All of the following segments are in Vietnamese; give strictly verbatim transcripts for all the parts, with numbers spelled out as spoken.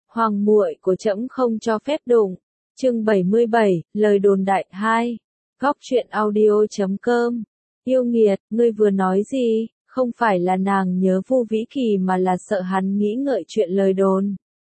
Hoàng muội của trẫm không cho phép đụng. Chương bảy mươi bảy, lời đồn đại hai. Góc truyện audio chấm com. Yêu nghiệt, ngươi vừa nói gì? Không phải là nàng nhớ Vu Vĩ Kỳ mà là sợ hắn nghĩ ngợi chuyện lời đồn.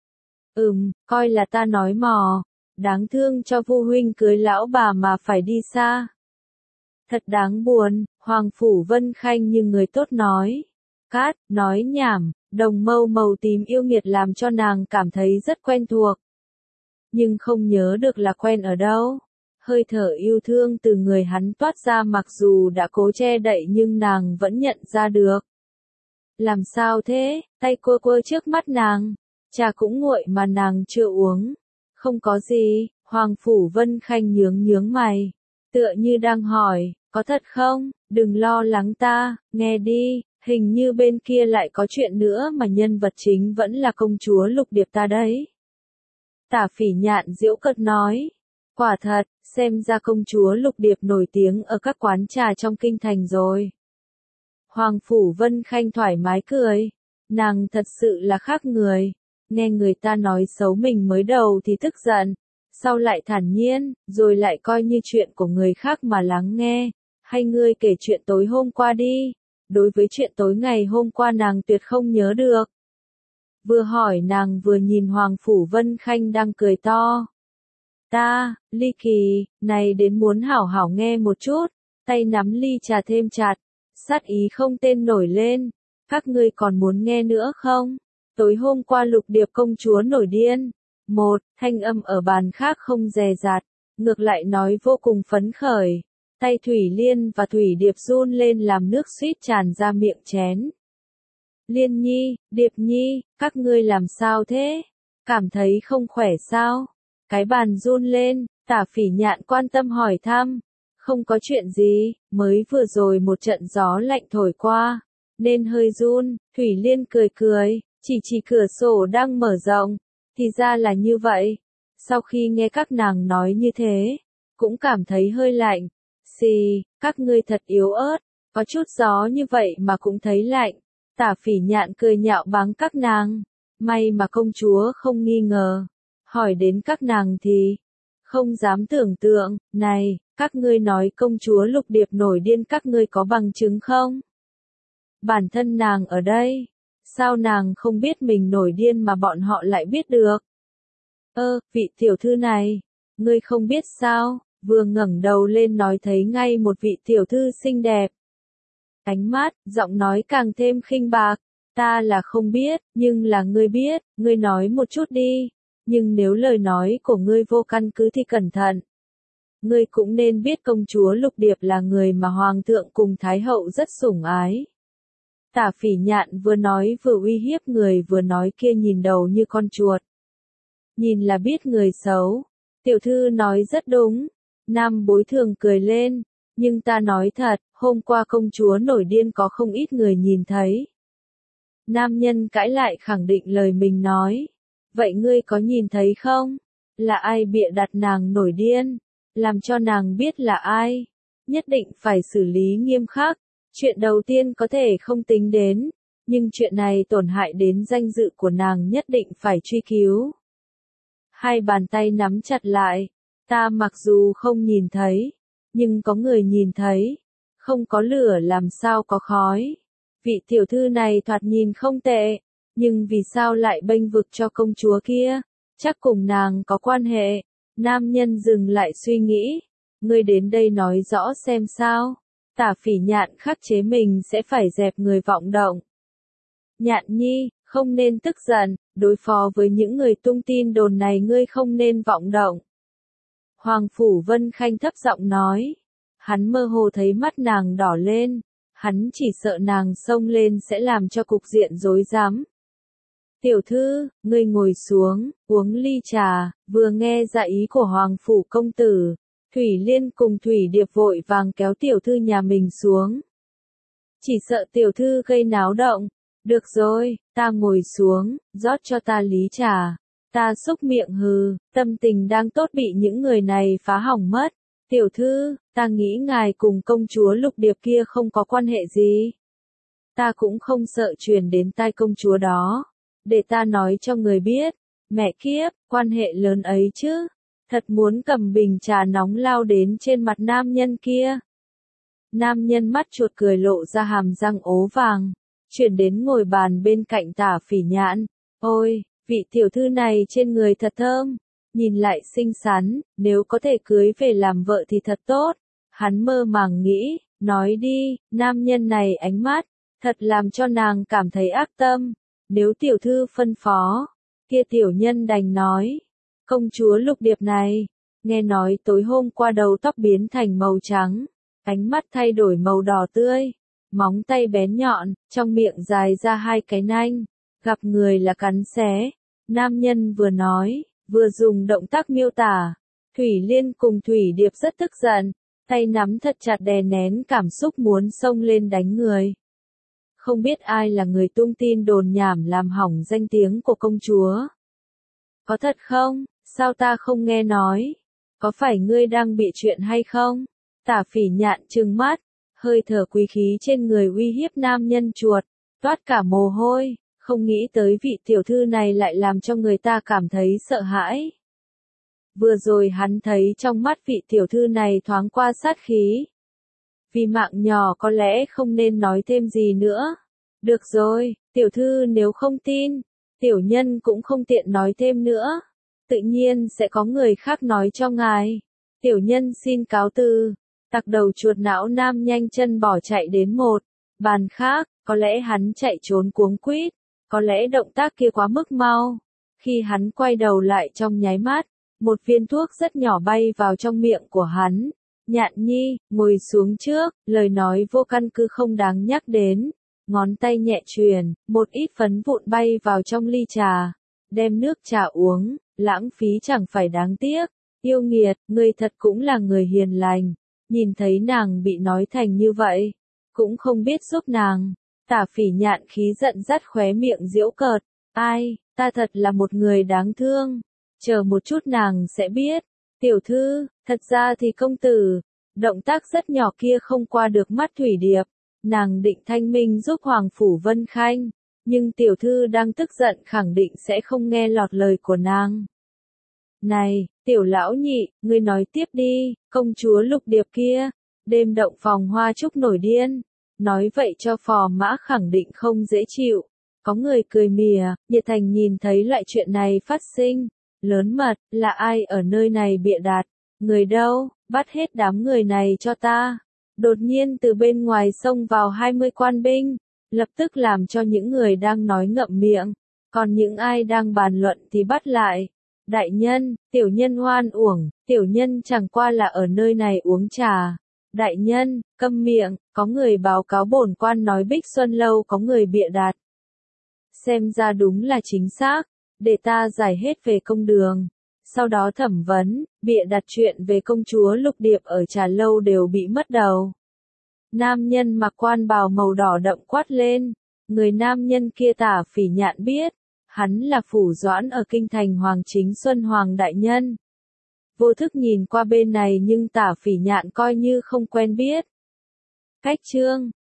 Ừm, coi là ta nói mò. Đáng thương cho Vu huynh cưới lão bà mà phải đi xa. Thật đáng buồn, Hoàng Phủ Vân Khanh như người tốt nói. Cát, nói nhảm, đồng mâu màu tím yêu nghiệt làm cho nàng cảm thấy rất quen thuộc. Nhưng không nhớ được là quen ở đâu. Hơi thở yêu thương từ người hắn toát ra mặc dù đã cố che đậy nhưng nàng vẫn nhận ra được. Làm sao thế, tay quơ quơ trước mắt nàng. Trà cũng nguội mà nàng chưa uống. Không có gì, Hoàng Phủ Vân Khanh nhướng nhướng mày. Tựa như đang hỏi, có thật không, đừng lo lắng ta, nghe đi, hình như bên kia lại có chuyện nữa mà nhân vật chính vẫn là công chúa Lục Điệp ta đấy. Tả Phỉ Nhạn giễu cợt nói, quả thật, xem ra công chúa Lục Điệp nổi tiếng ở các quán trà trong kinh thành rồi. Hoàng Phủ Vân Khanh thoải mái cười, nàng thật sự là khác người, nghe người ta nói xấu mình mới đầu thì tức giận, sau lại thản nhiên, rồi lại coi như chuyện của người khác mà lắng nghe, hay ngươi kể chuyện tối hôm qua đi, đối với chuyện tối ngày hôm qua nàng tuyệt không nhớ được. Vừa hỏi nàng vừa nhìn Hoàng Phủ Vân Khanh đang cười to. Ta, Ly Kỳ, này đến muốn hảo hảo nghe một chút, tay nắm ly trà thêm chặt, sát ý không tên nổi lên, các ngươi còn muốn nghe nữa không? Tối hôm qua Lục Điệp công chúa nổi điên. Một, thanh âm ở bàn khác không dè dặt, ngược lại nói vô cùng phấn khởi. Tay Thủy Liên và Thủy Điệp run lên làm nước suýt tràn ra miệng chén. Liên Nhi, Điệp Nhi, các ngươi làm sao thế? Cảm thấy không khỏe sao? Cái bàn run lên, Tả Phỉ Nhạn quan tâm hỏi thăm. Không có chuyện gì, mới vừa rồi một trận gió lạnh thổi qua, nên hơi run. Thủy Liên cười cười, chỉ chỉ cửa sổ đang mở rộng. Thì ra là như vậy. Sau khi nghe các nàng nói như thế, cũng cảm thấy hơi lạnh. Xì, các ngươi thật yếu ớt, có chút gió như vậy mà cũng thấy lạnh. Tả Phỉ Nhạn cười nhạo báng các nàng. May mà công chúa không nghi ngờ. Hỏi đến các nàng thì, không dám tưởng tượng, này, các ngươi nói công chúa Lục Điệp nổi điên các ngươi có bằng chứng không? Bản thân nàng ở đây. Sao nàng không biết mình nổi điên mà bọn họ lại biết được? Ơ, vị tiểu thư này, ngươi không biết sao, vừa ngẩng đầu lên nói thấy ngay một vị tiểu thư xinh đẹp. Ánh mắt, giọng nói càng thêm khinh bạc, ta là không biết, nhưng là ngươi biết, ngươi nói một chút đi, nhưng nếu lời nói của ngươi vô căn cứ thì cẩn thận. Ngươi cũng nên biết công chúa Lục Điệp là người mà Hoàng thượng cùng Thái hậu rất sủng ái. Tả Phỉ Nhạn vừa nói vừa uy hiếp người vừa nói kia nhìn đầu như con chuột. Nhìn là biết người xấu. Tiểu thư nói rất đúng. Nam Bối Thường cười lên. Nhưng ta nói thật, hôm qua công chúa nổi điên có không ít người nhìn thấy. Nam nhân cãi lại khẳng định lời mình nói. Vậy ngươi có nhìn thấy không? Là ai bịa đặt nàng nổi điên? Làm cho nàng biết là ai? Nhất định phải xử lý nghiêm khắc. Chuyện đầu tiên có thể không tính đến, nhưng chuyện này tổn hại đến danh dự của nàng nhất định phải truy cứu. Hai bàn tay nắm chặt lại, ta mặc dù không nhìn thấy, nhưng có người nhìn thấy, không có lửa làm sao có khói. Vị tiểu thư này thoạt nhìn không tệ, nhưng vì sao lại bênh vực cho công chúa kia, chắc cùng nàng có quan hệ. Nam nhân dừng lại suy nghĩ, ngươi đến đây nói rõ xem sao. Tả Phỉ Nhạn khắc chế mình sẽ phải dẹp người vọng động. Nhạn Nhi, không nên tức giận, đối phó với những người tung tin đồn này ngươi không nên vọng động. Hoàng Phủ Vân Khanh thấp giọng nói. Hắn mơ hồ thấy mắt nàng đỏ lên, hắn chỉ sợ nàng xông lên sẽ làm cho cục diện rối rắm. Tiểu thư, ngươi ngồi xuống, uống ly trà, vừa nghe dạ ý của Hoàng Phủ công tử. Thủy Liên cùng Thủy Điệp vội vàng kéo tiểu thư nhà mình xuống. Chỉ sợ tiểu thư gây náo động. Được rồi, ta ngồi xuống, rót cho ta lý trà. Ta xúc miệng hừ, tâm tình đang tốt bị những người này phá hỏng mất. Tiểu thư, ta nghĩ ngài cùng công chúa Lục Điệp kia không có quan hệ gì. Ta cũng không sợ truyền đến tai công chúa đó. Để ta nói cho người biết, Mẹ kiếp, quan hệ lớn ấy chứ. Thật muốn cầm bình trà nóng lao đến trên mặt nam nhân kia. Nam nhân mắt chuột cười lộ ra hàm răng ố vàng, chuyển đến ngồi bàn bên cạnh Tả Phỉ Nhạn. Ôi, vị tiểu thư này trên người thật thơm, nhìn lại xinh xắn, nếu có thể cưới về làm vợ thì thật tốt. Hắn mơ màng nghĩ, nói đi, nam nhân này ánh mắt, thật làm cho nàng cảm thấy ác tâm. Nếu tiểu thư phân phó, kia tiểu nhân đành nói. Công chúa Lục Điệp này, nghe nói tối hôm qua đầu tóc biến thành màu trắng, ánh mắt thay đổi màu đỏ tươi, móng tay bén nhọn, trong miệng dài ra hai cái nanh, gặp người là cắn xé. Nam nhân vừa nói, vừa dùng động tác miêu tả. Thủy Liên cùng Thủy Điệp rất tức giận, tay nắm thật chặt đè nén cảm xúc muốn xông lên đánh người. Không biết ai là người tung tin đồn nhảm làm hỏng danh tiếng của công chúa. Có thật không? Sao ta không nghe nói? Có phải ngươi đang bị chuyện hay không? Tả Phỉ Nhạn trừng mắt, hơi thở quý khí trên người uy hiếp nam nhân chuột, toát cả mồ hôi, không nghĩ tới vị tiểu thư này lại làm cho người ta cảm thấy sợ hãi. Vừa rồi hắn thấy trong mắt vị tiểu thư này thoáng qua sát khí. Vì mạng nhỏ có lẽ không nên nói thêm gì nữa. Được rồi, tiểu thư nếu không tin, tiểu nhân cũng không tiện nói thêm nữa. Tự nhiên sẽ có người khác nói cho ngài. Tiểu nhân xin cáo từ. Tặc đầu chuột não nam nhanh chân bỏ chạy đến một bàn khác, có lẽ hắn chạy trốn cuống quýt, có lẽ động tác kia quá mức mau. Khi hắn quay đầu lại trong nháy mắt, một viên thuốc rất nhỏ bay vào trong miệng của hắn. Nhạn nhi, ngồi xuống trước, lời nói vô căn cứ không đáng nhắc đến. Ngón tay nhẹ truyền, một ít phấn vụn bay vào trong ly trà. Đem nước trà uống, lãng phí chẳng phải đáng tiếc. Yêu nghiệt, ngươi thật cũng là người hiền lành. Nhìn thấy nàng bị nói thành như vậy, cũng không biết giúp nàng. Tả Phỉ Nhạn khí giận dắt khóe miệng giễu cợt. Ai, ta thật là một người đáng thương. Chờ một chút nàng sẽ biết. Tiểu thư, thật ra thì công tử, động tác rất nhỏ kia không qua được mắt Thủy Điệp. Nàng định thanh minh giúp Hoàng Phủ Vân Khanh, nhưng tiểu thư đang tức giận khẳng định sẽ không nghe lọt lời của nàng. Này, tiểu lão nhị, ngươi nói tiếp đi, công chúa Lục Điệp kia, đêm động phòng hoa trúc nổi điên. Nói vậy cho phò mã khẳng định không dễ chịu. Có người cười mỉa, nhiệt thành nhìn thấy loại chuyện này phát sinh. Lớn mật, là ai ở nơi này bịa đặt? Người đâu, bắt hết đám người này cho ta. Đột nhiên từ bên ngoài xông vào hai mươi quan binh, lập tức làm cho những người đang nói ngậm miệng, còn những ai đang bàn luận thì bắt lại. Đại nhân, tiểu nhân oan uổng, tiểu nhân chẳng qua là ở nơi này uống trà. Đại nhân, câm miệng, có người báo cáo bổn quan nói Bích Xuân Lâu có người bịa đặt. Xem ra đúng là chính xác, để ta giải hết về công đường. Sau đó thẩm vấn, bịa đặt chuyện về công chúa Lục Điệp ở trà lâu đều bị mất đầu. Nam nhân mặc quan bào màu đỏ đậm quát lên, người nam nhân kia Tả Phỉ Nhạn biết, hắn là Phủ Doãn ở kinh thành Hoàng Chính Xuân Hoàng đại nhân. Vô thức nhìn qua bên này nhưng Tả Phỉ Nhạn coi như không quen biết. Cách chương